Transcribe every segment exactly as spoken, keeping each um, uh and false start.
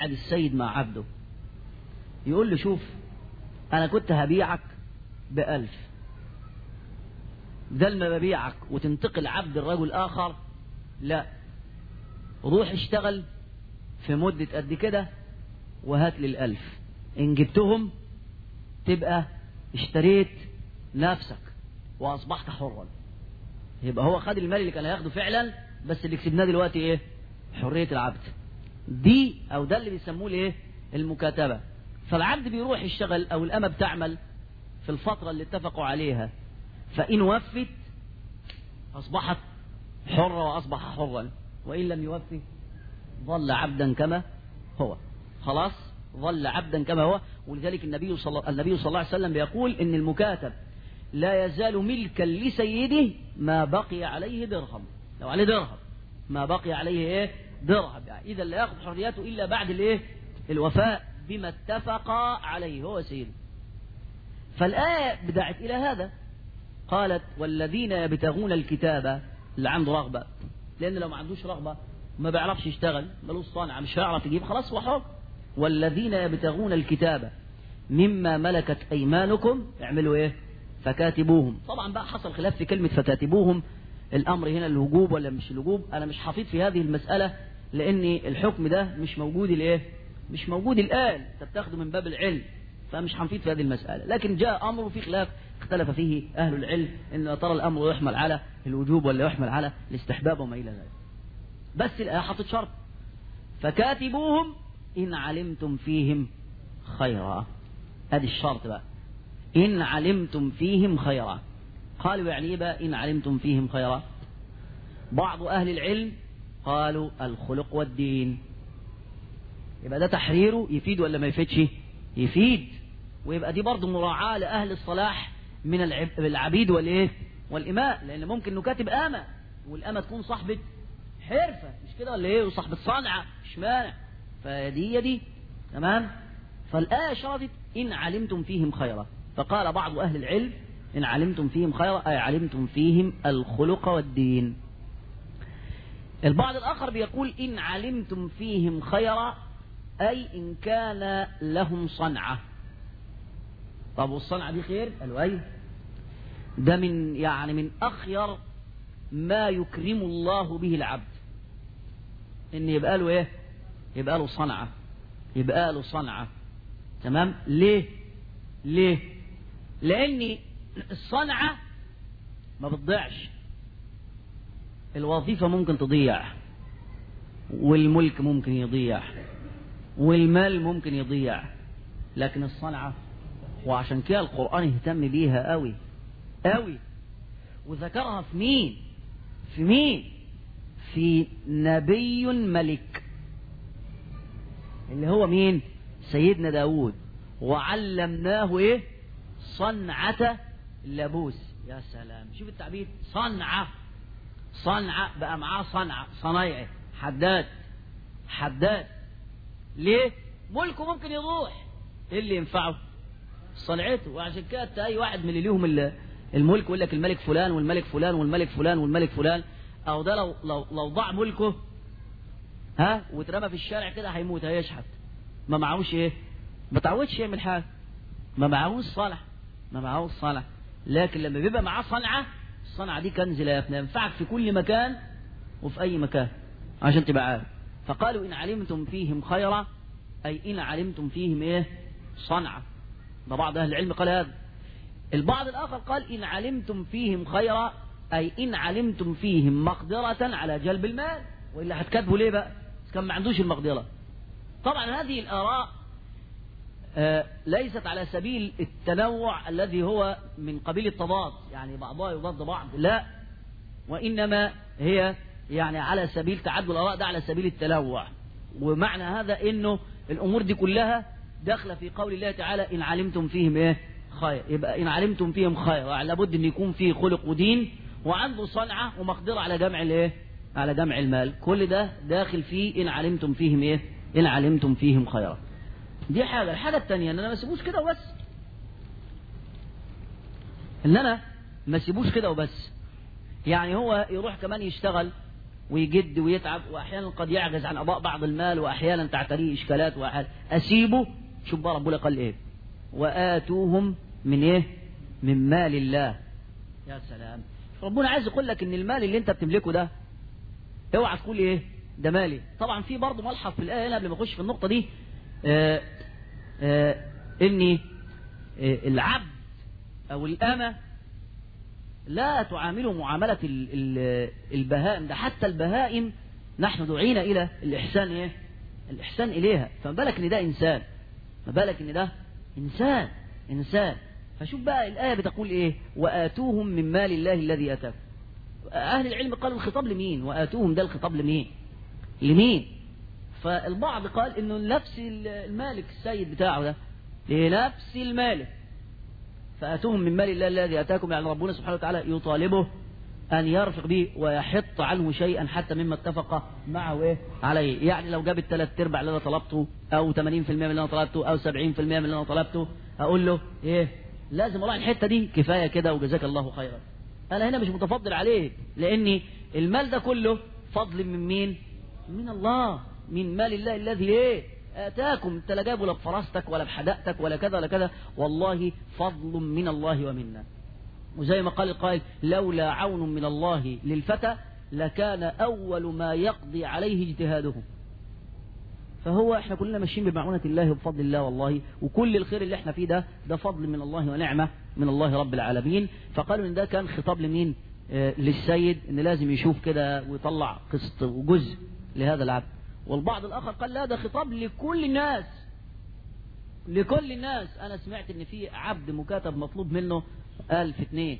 السيد مع عبده يقول له شوف أنا كنت هبيعك بألف، ده لما ببيعك وتنتقل عبد الرجل آخر، لا روح اشتغل في مدة قد كده وهات لي الألف، إن جبتهم تبقى اشتريت نفسك وأصبحت حرا. يبقى هو خد المال اللي كان هياخده فعلا، بس اللي كسبناه دلوقتي ايه؟ حرية العبد. دي او ده اللي بيسموه الايه؟ المكاتبة. فالعبد بيروح يشتغل او الأمة بتعمل في الفترة اللي اتفقوا عليها، فإن وفت أصبحت حرة وأصبح حرا، وإن لم يوفي ظل عبدا كما هو، خلاص ظل عبدا كما هو. ولذلك النبي صلى النبي صلى الله عليه وسلم بيقول إن المكاتب لا يزال ملكا لسيده ما بقي عليه درهم، لو عليه درهم ما بقي عليه ايه؟ درهم، يعني إذا لا يأخذ حريته إلا بعد الايه؟ الوفاء بما اتفق عليه هو سيده. فالآية بدعت إلى هذا، قالت والذين يبتغون الكتاب اللي عنده رغبة، لأن لو ما عندوش رغبة ما بيعرفش يشتغل، ملوش صانع، مش هيعرف يجيب، خلاص هو حر. والذين يبتغون الكتاب مما ملكت أيمانكم اعملوا ايه؟ فكاتبوهم. طبعا بقى حصل خلاف في كلمة فكاتبوهم، الأمر هنا الوجوب ولا مش الوجوب، أنا مش حافظ في هذه المسألة لأن الحكم ده مش موجود الايه؟ مش موجود الآن، تتخذه من باب العلم، فمش حنفيد في هذه المسألة. لكن جاء أمر في خلاف اختلف فيه أهل العلم إن ترى الأمر يحمل على الوجوب ولا يحمل على الاستحباب وما إلى ذلك. بس الآية حطت شرط فكاتبوهم إن علمتم فيهم خيرا. هذه الشرط بقى، إن علمتم فيهم خيرا. قالوا يعني إيه بقى إن علمتم فيهم خيرا؟ بعض أهل العلم قالوا الخلق والدين. يبقى ده تحريره يفيد ولا ما يفيدش؟ يفيد. ويبقى دي برضه مراعاة لأهل الصلاح من العبيد والإيه؟ والإماء، لأن ممكن نكاتب آمة والآمة تكون صاحبة حرفة، مش كده ولا إيه؟ وصاحبة صنعة، مش مانع. فدي يدي تمام. فالآية شرطت إن علمتم فيهم خيرا، فقال بعض أهل العلم إن علمتم فيهم خيرا أي علمتم فيهم الخلق والدين. البعض الآخر بيقول إن علمتم فيهم خيرا أي إن كان لهم صنعة. طب والصنعة دي خير؟ قالوا أي ده من يعني من أخير ما يكرم الله به العبد، إن يبقى له إيه؟ يبقى له صنعة، يبقى له صنعة. تمام. ليه؟ ليه؟ لأن الصنعة ما بتضيعش، الوظيفة ممكن تضيع، والملك ممكن يضيع، والمال ممكن يضيع، لكن الصنعة، وعشان كده القرآن اهتم بيها قوي قوي، وذكرها في مين؟ في مين؟ في نبي ملك اللي هو مين؟ سيدنا داود. وعلمناه ايه؟ صنعة لبوس. يا سلام، شوف التعبير، صنعة، صنعة بقى معاه صنعة، صنايعي، حداد، حداد. ليه؟ ملكه ممكن يروح، ايه اللي ينفعه؟ صنعته. وعشان كده اي واحد من اللي ليهم الملك يقول لك الملك فلان والملك فلان والملك فلان والملك فلان، او ده لو لو لو ضاع ملكه ها واترمى في الشارع كده هيموت، هيشحت، ما معهوش ايه؟ ما تعودش يعمل حاجه، ما معهوش صالح، ما معهوش صالح. لكن لما بيبقى معاه صنعه، الصنعه دي كنز لا يفنى، ينفعك في كل مكان وفي اي مكان، عشان تبقى عارف. فقالوا ان علمتم فيهم خيرا اي ان علمتم فيهم ايه؟ صنعه. ده بعض اهل العلم قال هذا. البعض الاخر قال ان علمتم فيهم خيرا اي ان علمتم فيهم مقدره على جلب المال، والا هتكاتبوا ليه بقى؟ كان ما عندوش المقدره. طبعا هذه الاراء آه ليست على سبيل التنوع الذي هو من قبيل التضاد، يعني بعضها يضاد بعض، لا، وانما هي يعني على سبيل تعدد الاراء، ده على سبيل التنوع. ومعنى هذا انه الامور دي كلها داخله في قول الله تعالى ان علمتم فيهم ايه؟ خير. يبقى ان علمتم فيهم خير يعني لابد ان يكون فيه خلق ودين وعنده صنعه ومقدره على جمع الايه؟ على جمع المال. كل ده داخل فيه ان علمتم فيهم ايه؟ ان علمتم فيهم خيرا. دي حاجه. الحاجه الثانيه ان انا ما اسيبوش كده وبس، ان انا ما اسيبوش كده وبس، يعني هو يروح كمان يشتغل ويجد ويتعب، وأحيانا قد يعجز عن أضاء بعض المال، وأحيانا تعتريه إشكالات، وأحيانا أسيبه. شوف بقى ربنا قال إيه؟ وآتوهم من إيه؟ من مال الله. يا سلام، ربنا عايز يقول لك إن المال اللي أنت بتملكه ده اوعى تقول إيه؟ ده مالي. طبعا في برضه ملحظ في الآية هنا قبل ما أخش في النقطة دي، آآ آآ إني آآ العبد أو الأمة لا تعامله معاملة البهائم، ده حتى البهائم نحن دعينا إلى الإحسان إيه؟ الإحسان إليها، فما بالك إن ده إنسان، ما بالك إن ده إنسان إنسان. فشوف بقى الآية بتقول إيه؟ وآتوهم من مال الله الذي آتاكم. أهل العلم قالوا الخطاب لمين؟ وآتوهم ده الخطاب لمين؟ لمين؟ فالبعض قال إنه نفس المالك السيد بتاعه ده لنفس المالك، فآتوهم من مال الله الذي آتاكم، يعني ربنا سبحانه وتعالى يطالبه أن يرفق به ويحط عنه شيئا حتى مما اتفق معه إيه؟ عليه. يعني لو جاب الثلاث ارباع اللي أنا طلبته، أو ثمانين بالمئة من اللي أنا طلبته، أو سبعين بالمئة من اللي أنا طلبته، أقول له إيه؟ لازم والله الحتة دي كفاية كده وجزاك الله خيرا. أنا هنا مش متفضل عليه، لأن المال ده كله فضل من مين؟ من الله، من مال الله الذي إيه؟ آتاكم. أنت لا جابه لا بفراستك ولا بحدقتك ولا كذا ولا كذا، والله فضل من الله ومنا. وزي ما قال القائل: لولا عون من الله للفتى لكان أول ما يقضي عليه اجتهاده. فهو احنا كلنا ماشيين بمعونة الله وبفضل الله والله، وكل الخير اللي احنا فيه ده ده فضل من الله ونعمة من الله رب العالمين. فقالوا ان ده كان خطاب لمين؟ آه للسيد، ان لازم يشوف كده ويطلع قسط وجزء لهذا العبد. والبعض الآخر قال لا، ده خطاب لكل الناس، لكل الناس. أنا سمعت إن في عبد مكاتب مطلوب منه ألف اتنين،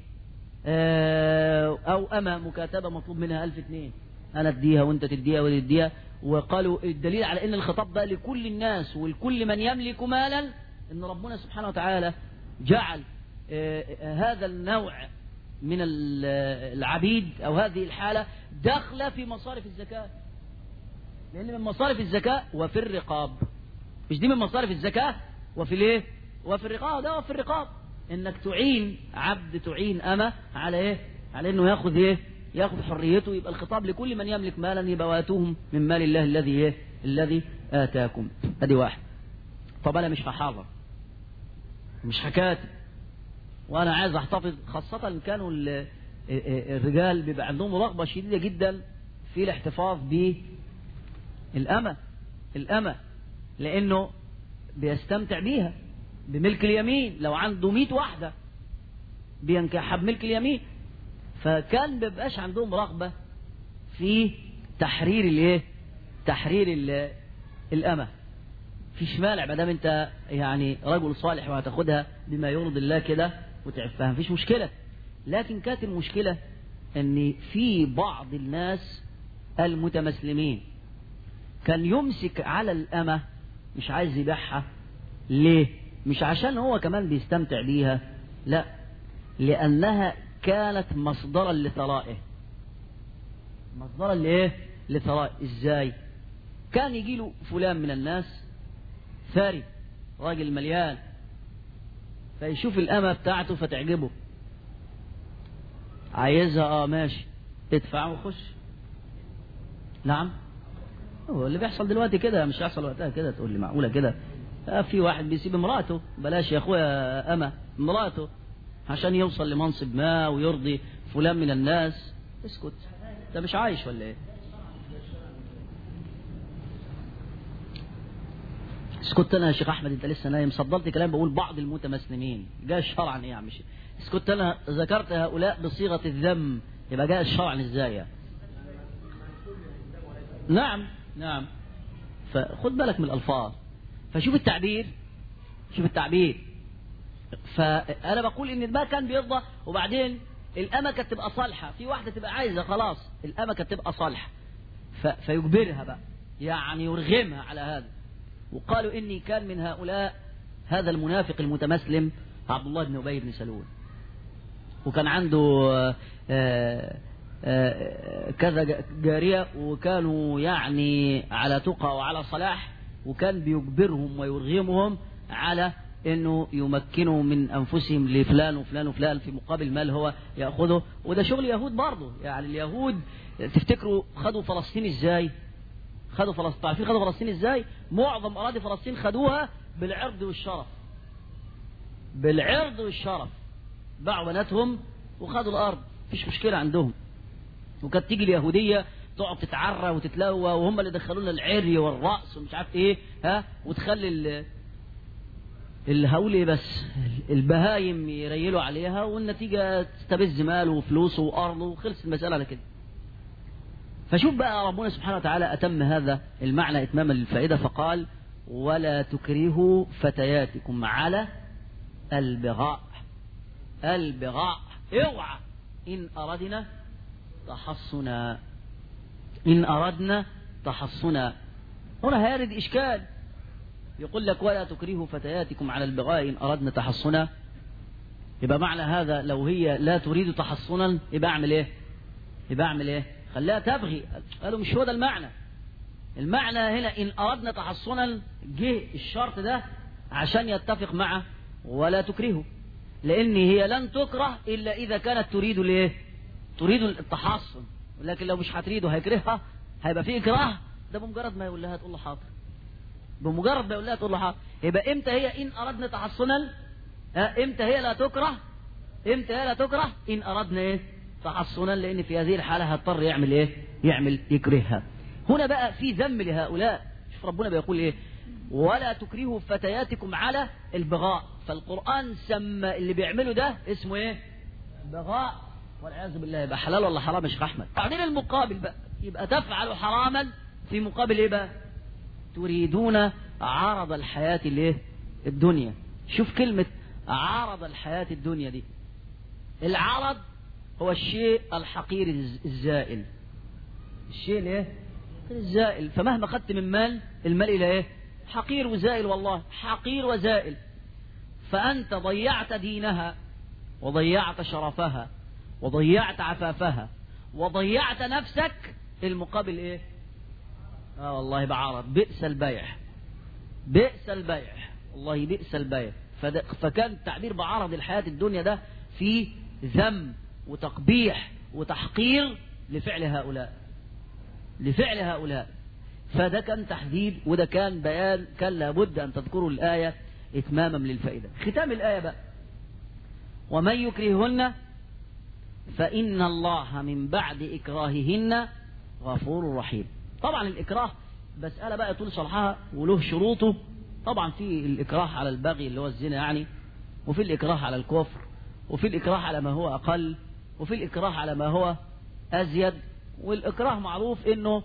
أو أما مكاتبة مطلوب منها ألف اتنين، أنا أديها وأنت تديها وتديها. وقالوا الدليل على إن الخطاب ده لكل الناس ولكل من يملك مالا، إن ربنا سبحانه وتعالى جعل هذا النوع من العبيد أو هذه الحالة داخلة في مصارف الزكاة، لأن من مصارف الزكاة وفي الرقاب. مش دي من مصارف الزكاة وفي الايه؟ وفي الرقاب. ده وفي الرقاب، انك تعين عبد، تعين أمة على ايه؟ على انه ياخذ ايه؟ ياخذ حريته. يبقى الخطاب لكل من يملك مالا، يبقى واتوهم من مال الله الذي ايه؟ الذي آتاكم. ادي واحد. طب انا مش هحاضر، مش هكاتب، وانا عايز احتفظ، خاصة كانوا الرجال بيبقى عندهم رغبة شديدة جدا في الاحتفاظ ب الأمة الأمة لأنه بيستمتع بيها بملك اليمين. لو عنده مئة واحدة بينكحها بملك اليمين. فكان بيبقاش عندهم رغبة في تحرير الايه؟ تحرير الأمة. فيش مانع ما دام انت يعني رجل صالح وهتاخدها بما يرضي الله كده وتعفها، مفيش مشكلة. لكن كانت المشكلة ان في بعض الناس المتمسلمين كان يمسك على الأمة، مش عايز يبيعها. ليه؟ مش عشان هو كمان بيستمتع بيها، لا، لأنها كانت مصدرا لثرائه. مصدرا لإيه؟ لثرائه. إزاي؟ كان يجيله فلان من الناس ثري، راجل مليان، فيشوف الأمة بتاعته فتعجبه، عايزها، اه ماشي، ادفع وخش. نعم، هو اللي بيحصل دلوقتي كده، مش هيحصل وقتها كده. تقول لي معقولة كده؟ في واحد بيسيب امراته، بلاش يا اخويا أما امراته، عشان يوصل لمنصب ما ويرضي فلان من الناس. اسكت، ده مش عايش ولا ايه؟ اسكت انا يا شيخ احمد، انت لسه نايم؟ صدرت كلام بقول بعض المتمسلمين، جاء شرعا ايه يا عم شيخ؟ اسكت، انا ذكرت هؤلاء بصيغة الذم، يبقى جاء شرعا ازاي يعني؟ نعم نعم، فخد بالك من الألفاظ. فشوف التعبير، شوف التعبير. فأنا بقول إن ده كان بيرضى، وبعدين الأمة كانت تبقى صالحة، في واحدة تبقى عايزة خلاص، الأمة كانت تبقى صالحة، فيجبرها بقى، يعني يرغمها على هذا. وقالوا إني كان من هؤلاء هذا المنافق المتمسلم عبد الله بن أبي بن سلول، وكان عنده آآ آآ كذا جارية، وكانوا يعني على تقى وعلى صلاح، وكان بيجبرهم ويرغمهم على انه يمكنوا من انفسهم لفلان وفلان وفلان في مقابل مال هو ياخذه. وده شغل يهود برضه، يعني اليهود تفتكروا خدوا فلسطين ازاي؟ خدوا فلسطين، عارفين خدوا فلسطين ازاي؟ معظم اراضي فلسطين خدوها بالعرض والشرف، بالعرض والشرف، باعوا بناتهم وخدوا الارض، مفيش مشكله عندهم. وكانت تيجي اليهوديه تقعد تتعرى وتتلوى، وهم اللي دخلوا لنا العري والرأس ومش عارف ايه، ها، وتخلي الهولي بس البهايم يريلوا عليها، والنتيجه تستبز ماله وفلوسه وارضه، وخلصت المساله على كده. فشوف بقى ربنا سبحانه وتعالى أتم هذا المعنى إتماما للفائدة، فقال: ولا تكرهوا فتياتكم على البغاء. البغاء اوعى إن أردنا تحصنا، إن أردنا تحصنا. هنا هيرد إشكال، يقول لك: ولا تكرهوا فتياتكم على البغاء إن أردنا تحصنا. يبقى معنى هذا لو هي لا تريد تحصنا يبقى أعمل إيه؟ يبقى أعمل إيه؟ خليها تبغي. قالوا مش هو ده المعنى. المعنى هنا إن أردنا تحصنا، جه الشرط ده عشان يتفق مع ولا تكرهوا، لأن هي لن تكره إلا إذا كانت تريد ليه؟ تريد التحصن. لكن لو مش هتريده هيكرهها، هيبقى فيه إكراه. ده بمجرد ما يقول لها تقول له حاضر، بمجرد ما يقول لها تقول له حاضر. يبقى إمتى هي إن أردنا تحصنا؟ إمتى هي لا تكره؟ إمتى هي لا تكره؟ إن أردنا إيه؟ تحصنا، لأن في هذه الحالة هضطر يعمل إيه؟ يعمل يكرهها. هنا بقى في ذم لهؤلاء. شوف ربنا بيقول إيه؟ ولا تكرهوا فتياتكم على البغاء. فالقرآن سمى اللي بيعملوا ده اسمه إيه؟ بغاء، والعياذ بالله. يبقى حلال ولا حرام يا شيخ أحمد؟ بعدين المقابل بقى يبقى تفعل حراما في مقابل إيه بقى؟ تريدون عرض الحياة الإيه؟ الدنيا. شوف كلمة عرض الحياة الدنيا دي. العرض هو الشيء الحقير الزائل، الشيء الايه؟ الزائل. فمهما خدت من مال، المال الى ايه؟ حقير وزائل، والله حقير وزائل. فأنت ضيعت دينها، وضيعت شرفها، وضيعت عفافها، وضيعت نفسك، المقابل ايه؟ اه والله بعرض. بئس البيع، بئس البيع، والله بئس البيع. فكان التعبير بعرض الحياة الدنيا ده في ذم وتقبيح وتحقير لفعل هؤلاء، لفعل هؤلاء. فده كان تحديد، وده كان بيان، كان لابد أن تذكروا الآية إتماما للفائدة. ختام الآية بقى: ومن يكرههن فإن الله من بعد إكراههن غفور رحيم. طبعا الإكراه مسألة بقى طول شرحها وله شروطه. طبعا في الإكراه على البغي اللي هو الزنا يعني، وفي الإكراه على الكفر، وفي الإكراه على ما هو أقل، وفي الإكراه على ما هو أزيد. والإكراه معروف إنه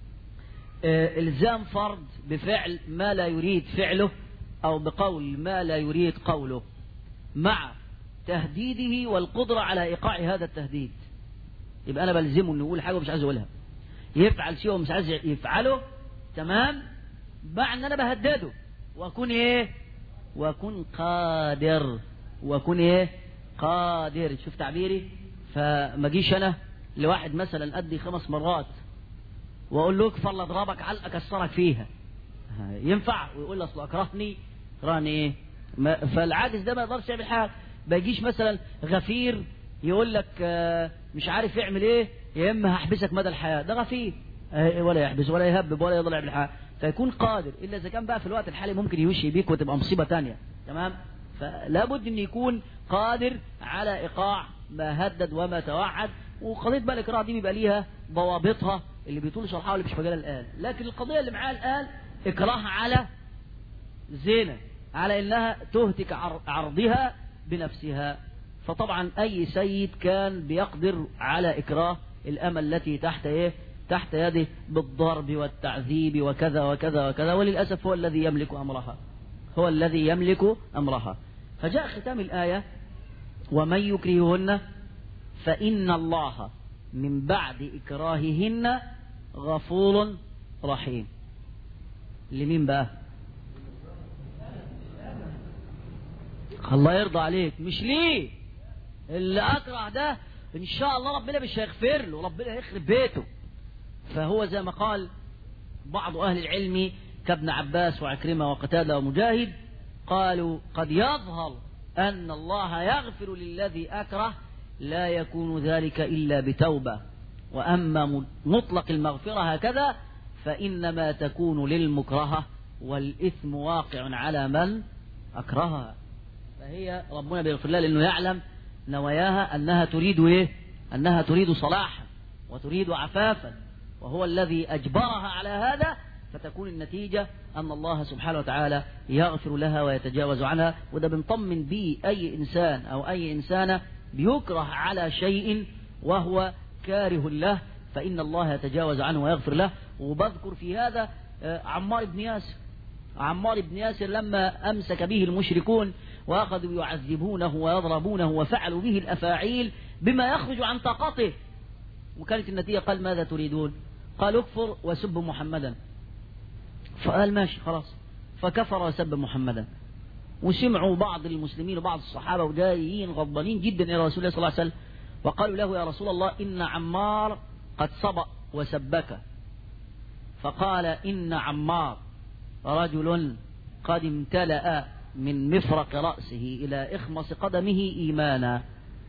إلزام فرد بفعل ما لا يريد فعله، أو بقول ما لا يريد قوله، مع تهديده والقدرة على إيقاع هذا التهديد. يبقى أنا بلزمه إنه يقول حاجة ومش عايز يقولها، يفعل شيء ومش عايز يفعله، تمام، مع إن أنا بهدده، وأكون إيه؟ وأكون قادر، وأكون إيه؟ قادر. شوف تعبيري. فما جيش أنا لواحد مثلا أدي خمس مرات وأقول له اكفر الله اضربك علقة أكسرك فيها، ينفع؟ ويقول لي أصل أكرهني، أكرهني إيه؟ فالعاجز ده ما يقدرش يعمل حاجة. ما يجيش مثلا غفير يقول لك مش عارف يعمل إيه، يا إما هحبسك مدى الحياة. ده غفير ولا يحبس ولا يهبب ولا يضل يعمل حاجة، فيكون قادر. إلا إذا كان بقى في الوقت الحالي ممكن يوشي بيك وتبقى مصيبة تانية، تمام. فلا بد أن يكون قادر على إيقاع ما هدد وما توعد. وقضية بقى الإكراه دي بيبقى ليها ضوابطها اللي بيطول شرحها واللي مش مجالها الآن. لكن القضية اللي معاها الآن إكراه على زنا، على إنها تهتك عرضها بنفسها. فطبعا أي سيد كان بيقدر على إكراه الأمة التي تحت إيه؟ تحت يده بالضرب والتعذيب وكذا وكذا وكذا، وللأسف هو الذي يملك أمرها، هو الذي يملك أمرها. فجاء ختام الآية: ومن يكرههن فإن الله من بعد إكراههن غفور رحيم. لمين بقى؟ الله يرضى عليك، مش ليه اللي أكره ده إن شاء الله ربنا مش هيغفر له، ربنا هيخرب بيته. فهو زي ما قال بعض أهل العلم كابن عباس وعكرمة وقتادة ومجاهد، قالوا قد يظهر أن الله يغفر للذي أكره، لا يكون ذلك إلا بتوبة، وأما مطلق المغفرة هكذا فإنما تكون للمكرهة، والإثم واقع على من أكرهها. فهي ربنا بيغفر لها لأنه يعلم نواياها أنها تريد إيه؟ أنها تريد صلاحا وتريد عفافا، وهو الذي أجبرها على هذا، فتكون النتيجة أن الله سبحانه وتعالى يغفر لها ويتجاوز عنها. وده بنطمن به أي إنسان أو أي إنسانة بيكره على شيء وهو كاره له، فإن الله يتجاوز عنه ويغفر له. وبذكر في هذا عمار بن ياسر. عمار بن ياسر لما أمسك به المشركون وأخذوا يعذبونه ويضربونه وفعلوا به الأفاعيل بما يخرج عن طاقته، وكانت النتيجة قال ماذا تريدون؟ قال اكفر وسب محمدا. فقال ماشي خلاص، فكفر وسب محمدا. وسمعوا بعض المسلمين وبعض الصحابة وجايين غضبانين جدا إلى رسول الله صلى الله عليه وسلم، وقالوا له يا رسول الله إن عمار قد صبأ وسبك. فقال إن عمار رجل قد امتلأ من مفرق رأسه إلى إخمص قدمه إيمانا.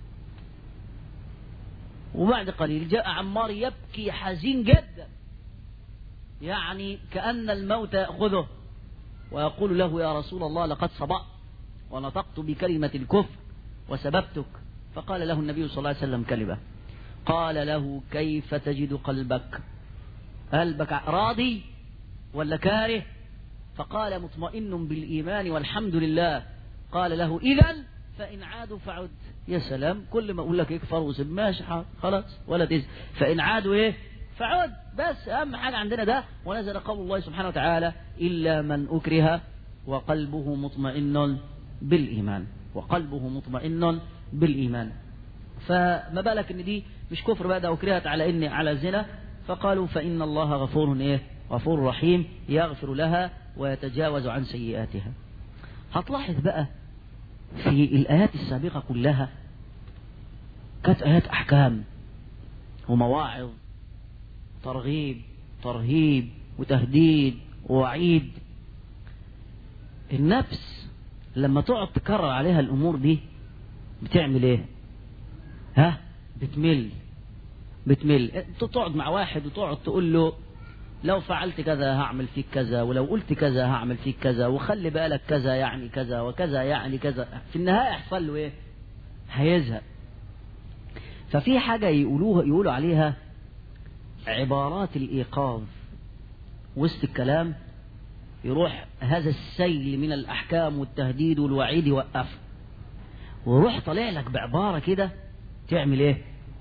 وبعد قليل جاء عمار يبكي حزين جدا، يعني كأن الموت يأخذه، ويقول له يا رسول الله لقد صبأت ونطقت بكلمة الكفر وسببتك. فقال له النبي صلى الله عليه وسلم كلمة، قال له كيف تجد قلبك؟ قلبك راضي ولا كاره؟ فقال مطمئن بالإيمان والحمد لله. قال له إذن فإن عادوا فعد. يا سلام، كل ما أقول لك اكفر وسب ماشي خلاص ولا تزن، فإن عادوا إيه فعد، بس أهم حاجة عندنا ده. ونزل قول الله سبحانه وتعالى إلا من أكره وقلبه مطمئن بالإيمان، وقلبه مطمئن بالإيمان. فما بالك إن دي مش كفر بقى، ده أكرهت على إن على زنا. فقالوا فإن الله غفور إيه غفور رحيم يغفر لها ويتجاوز عن سيئاتها. هتلاحظ بقى في الآيات السابقة كلها كانت آيات أحكام ومواعظ، ترغيب ترهيب وتهديد ووعيد. النفس لما تقعد تكرر عليها الأمور دي بتعمل إيه؟ ها؟ بتمل بتمل. انت تقعد مع واحد وتقعد تقول له لو فعلت كذا هعمل فيك كذا، ولو قلت كذا هعمل فيك كذا، وخلي بالك كذا يعني كذا وكذا يعني كذا، في النهاية يحصل له ايه؟ هيزهق. ففي حاجة يقولوها يقولوا عليها عبارات الإيقاظ. وسط الكلام يروح هذا السيل من الأحكام والتهديد والوعيد يوقف، ويروح طالع لك بعبارة كده تعمل ايه؟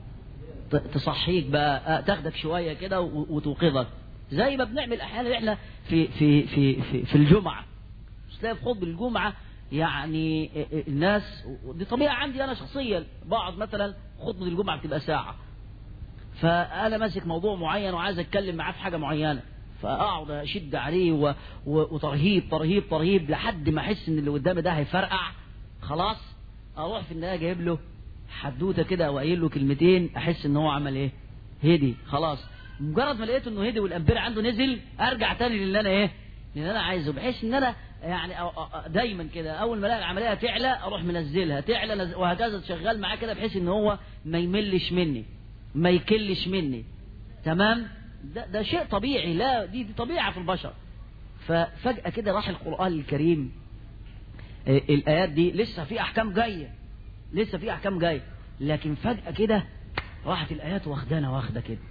تصحيك بقى، تاخدك شوية كده وتوقظك. زي ما بنعمل احيانا احنا في في في في, في الجمعة، مش تلاقي في خطبة الجمعة يعني الناس، دي طبيعة عندي انا شخصيا، بقعد مثلا خطبة الجمعة بتبقى ساعة، فانا ماسك موضوع معين وعايز اتكلم معاه في حاجة معينة، فاقعد اشد عليه و... و... وترهيب ترهيب ترهيب لحد ما احس ان اللي قدامي ده هيفرقع. خلاص اروح في النهاية جايب له حدوته كده وقايل له كلمتين، احس ان هو عمل ايه؟ هدي. خلاص مجرد ما لقيت انه هدي والامبير عنده نزل، ارجع تاني للي انا ايه؟ للي انا عايزه، بحيث ان انا يعني دايما كده اول ما الاقي العمليه تعلى اروح منزلها تعلى نزل، وهكذا شغال معاه كده بحيث ان هو ما يملش مني ما يكلش مني. تمام؟ ده, ده شيء طبيعي، لا دي, دي طبيعه في البشر. ففجاه كده راح القرآن الكريم الايات دي لسه في احكام جايه لسه في احكام جايه لكن فجأة كده راحت الايات واخدانا واخده كده.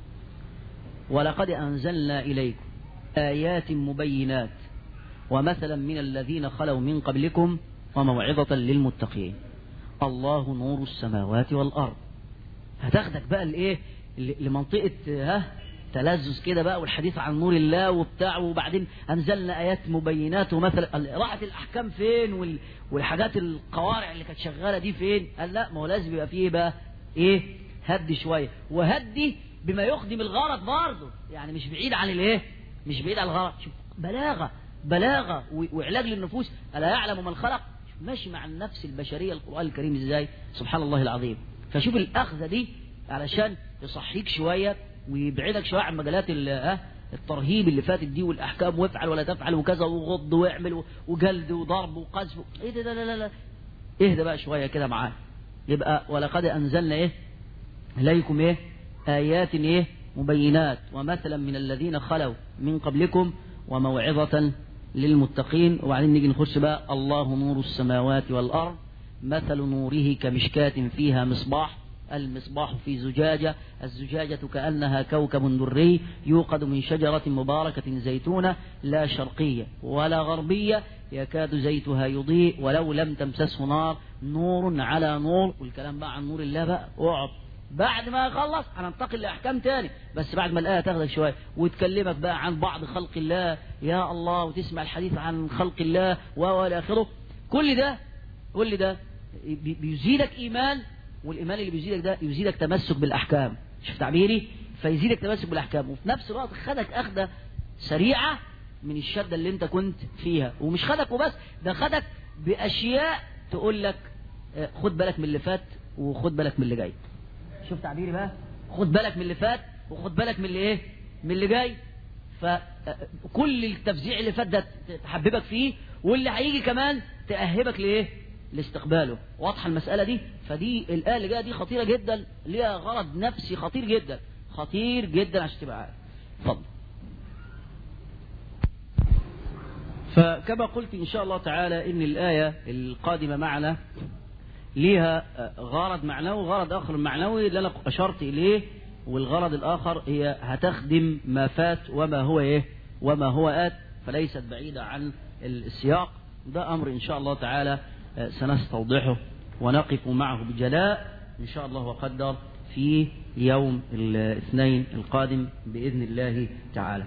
ولقد انزلنا اليكم ايات مبينات ومثلا من الذين خلوا من قبلكم وموعظة للمتقين الله نور السماوات والارض. هتاخدك بقى لايه؟ لمنطقة ها تلذذ كده بقى والحديث عن نور الله وبتاع، وبعدين انزلنا ايات مبينات ومثلا. راحت الاحكام فين والحاجات القوارع اللي كانت شغاله دي فين؟ قال لا، ما هو لازم يبقى فيه بقى ايه؟ هدي شويه، وهدي بما يخدم الغرض برضه، يعني مش بعيد عن الايه؟ مش بعيد عن الغرض. شوف بلاغه بلاغه وعلاج للنفوس. الا يعلم من خلق؟ ماشي مع النفس البشريه القرآن الكريم ازاي؟ سبحان الله العظيم. فشوف الاخذه دي علشان يصحيك شويه ويبعدك شويه عن مجالات الترهيب اللي فاتت دي والاحكام، وافعل ولا تفعل وكذا وغض واعمل وجلد وضرب وقذف. ايه ده؟ لا لا لا اهدى بقى شويه كده معاه. يبقى ولقد انزلنا ايه اليكم ايه آيات إيه مبينات ومثلا من الذين خلوا من قبلكم وموعظة للمتقين. وبعدين نيجي نخش بقى الله نور السماوات والأرض مثل نوره كمشكاة فيها مصباح المصباح في زجاجة الزجاجة كأنها كوكب دري يوقد من شجرة مباركة زيتونة لا شرقية ولا غربية يكاد زيتها يضيء ولو لم تمسسه نار نور على نور. والكلام بقى عن نور الله بقى اقعد بعد ما يخلص هننتقل لأحكام تاني بس بعد ما الآية تاخدك شوية وتكلمك بقى عن بعض خلق الله يا الله وتسمع الحديث عن خلق الله وإلى آخره. كل ده كل ده بيزيدك إيمان والإيمان اللي بيزيدك ده يزيدك تمسك بالأحكام. شوف تعبيري فيزيدك تمسك بالأحكام وفي نفس الوقت خدك أخدة سريعة من الشدة اللي انت كنت فيها ومش خدك وبس ده خدك بأشياء تقول لك خد بالك من اللي فات وخد بالك من اللي جاي. شوف تعبيري بقى خد بالك من اللي فات وخد بالك من اللي ايه من اللي جاي. فكل التفزيع اللي فات ده تحببك فيه واللي هيجي كمان تأهبك لايه لاستقباله. واضحه المسألة دي؟ فدي الآية اللي جايه دي خطيرة جدا ليها غرض نفسي خطير جدا خطير جدا عشان تبقى عارف. اتفضل. فكما قلت إن شاء الله تعالى إن الآية القادمة معنا ليها غرض معنوي وغرض آخر معنوي اللي أنا أشرت إليه والغرض الآخر هي هتخدم ما فات وما هو إيه وما هو آت فليست بعيدة عن السياق. ده أمر إن شاء الله تعالى سنستوضحه ونقف معه بجلاء إن شاء الله وقدر في يوم الاثنين القادم بإذن الله تعالى.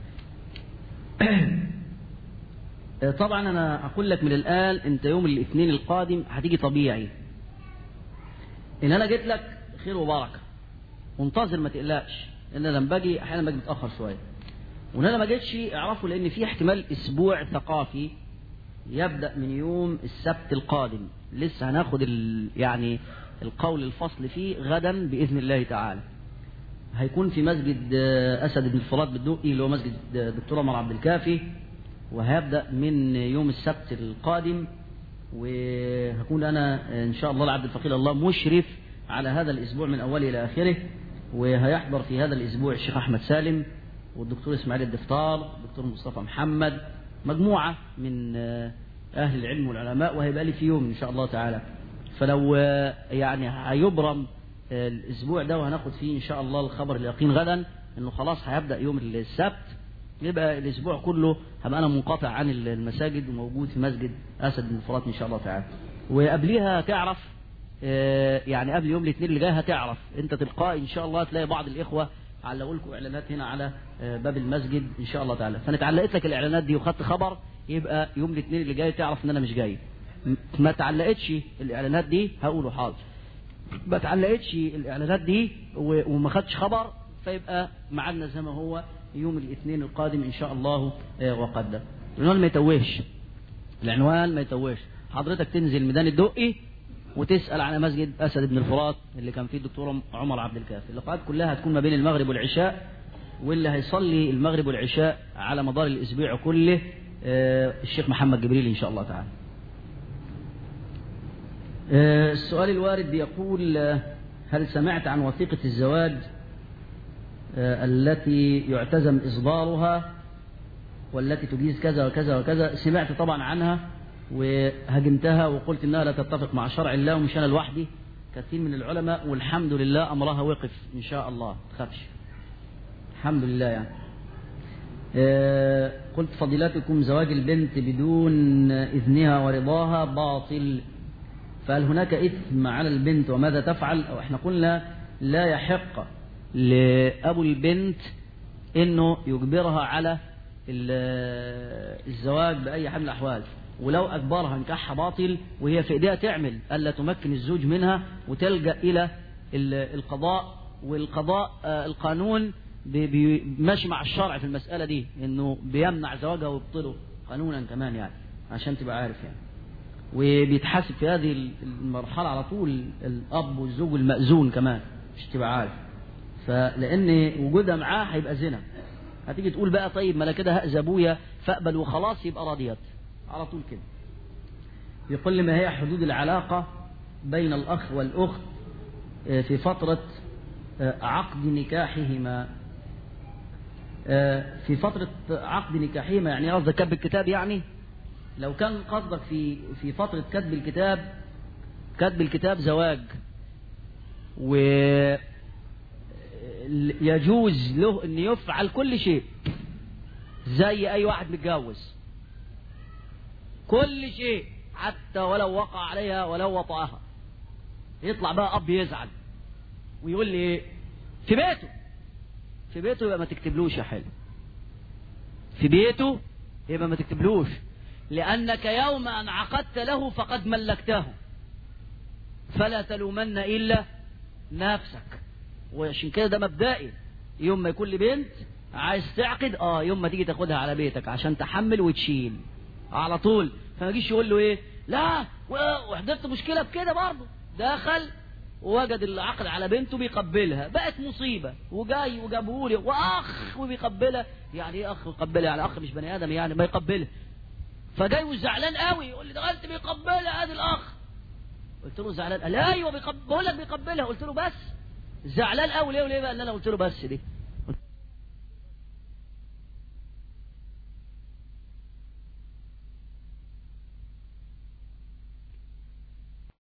طبعا أنا أقول لك من الآن أنت يوم الاثنين القادم هتيجي طبيعي إن أنا جيت لك خير وبركة وانتظر ما تقلقش إن أنا لما باجي أحيانا باجي متأخر شوية وإن أنا ما جيتش اعرفوا لأن في احتمال أسبوع ثقافي يبدأ من يوم السبت القادم لسه هناخد يعني القول الفصل فيه غدا بإذن الله تعالى. هيكون في مسجد أسد بن الفرات بالدقي اللي هو مسجد دكتور عمر عبد الكافي وهيبدأ من يوم السبت القادم وهكون أنا إن شاء الله العبد الفقير الله مشرف على هذا الأسبوع من أوله إلى آخره. وهيحضر في هذا الأسبوع الشيخ أحمد سالم والدكتور إسماعيل الدفتار والدكتور مصطفى محمد مجموعة من أهل العلم والعلماء وهيبقى لي في يوم إن شاء الله تعالى. فلو يعني هيبرم الأسبوع ده وهناخد فيه إن شاء الله الخبر اليقين غدا إنه خلاص هيبدأ يوم السبت يبقى الأسبوع كله هبقى أنا منقطع عن المساجد وموجود في مسجد أسد بن الفرات إن شاء الله تعالى. وقبليها تعرف يعني قبل يوم الاثنين اللي جاي هتعرف أنت تلقائي إن شاء الله تلاقي بعض الإخوة علقوا لكم إعلانات هنا على باب المسجد إن شاء الله تعالى. فأنا اتعلقت لك الإعلانات دي وخدت خبر يبقى يوم الاثنين اللي جاي تعرف إن أنا مش جاي. ما تعلقتش الإعلانات دي هقوله حاضر. ما تعلقتش الإعلانات دي وما خدش خبر فيبقى معنا زي ما هو يوم الاثنين القادم إن شاء الله وقدر. العنوان ما يتوهش العنوان ما يتوهش حضرتك تنزل ميدان الدقي وتسأل على مسجد أسد بن الفرات اللي كان فيه الدكتور عمر عبد الكافي. اللقاءات كلها هتكون ما بين المغرب والعشاء واللي هيصلي المغرب والعشاء على مدار الأسبوع كله الشيخ محمد جبريل إن شاء الله تعالى. السؤال الوارد بيقول هل سمعت عن وثيقة الزواج التي يعتزم إصدارها والتي تجيز كذا وكذا وكذا؟ سمعت طبعا عنها وهجمتها وقلت إنها لا تتفق مع شرع الله ومش أنا لوحدي كثير من العلماء والحمد لله أمرها وقف إن شاء الله تخافش الحمد لله. يعني قلت فضيلتكم زواج البنت بدون إذنها ورضاها باطل فهل هناك إثم على البنت وماذا تفعل؟ أو إحنا قلنا لا يحق لأبو البنت إنه يجبرها على الزواج بأي حال من الأحوال ولو أجبرها نكاحها باطل وهي في إيديها تعمل ألا تمكن الزوج منها وتلجأ إلى القضاء. والقضاء القانون ماشي مع الشرع في المسألة دي إنه بيمنع زواجها ويبطله قانونا كمان يعني عشان تبقى عارف يعني. وبيتحاسب في هذه المرحلة على طول الأب والزوج والمأذون كمان مش تبقى عارف. فلأن وجودها معاه هيبقى زنا. هتيجي تقول بقى طيب ما أنا كده هأذى أبويا فأقبل وخلاص يبقى راضيات على طول كده. يقول لي ما هي حدود العلاقة بين الأخ والأخت في فترة عقد نكاحهما. في فترة عقد نكاحهما يعني قصدك كتب الكتاب، يعني لو كان قصدك في في فترة كتب الكتاب، كتب الكتاب زواج ويجوز له أن يفعل كل شيء زي أي واحد متجوز، كل شيء حتى ولو وقع عليها ولو وطأها. يطلع بقى أب يزعل ويقول لي إيه؟ في بيته في بيته يبقى ما تكتبلوش يا حلو، في بيته يبقى ما تكتبلوش، لأنك يوم أن عقدت له فقد ملكته، فلا تلومن إلا نفسك. وعشان كده ده مبدئي، يوم ما يكون لي بنت عايز تعقد اه يوم ما تيجي تاخدها على بيتك عشان تحمل وتشيل على طول. فما يجيش يقول له ايه لا وحضرت مشكلة بكده برضه، دخل ووجد العقد على بنته بيقبلها، بقت مصيبة، وجاي وجابهولي واخ وبيقبلها. يعني ايه اخ يقبلها؟ يعني اخ مش بني ادم يعني ما يقبلها. فجاي وزعلان قوي يقول لي دخلت بيقبلها ادي الاخ. قلت له زعلان؟ قال ايوه بيقبل، بقول لك بيقبلها. قلت له بس زعلان قوي ليه وليه بقى؟ ان انا قلت له بس دي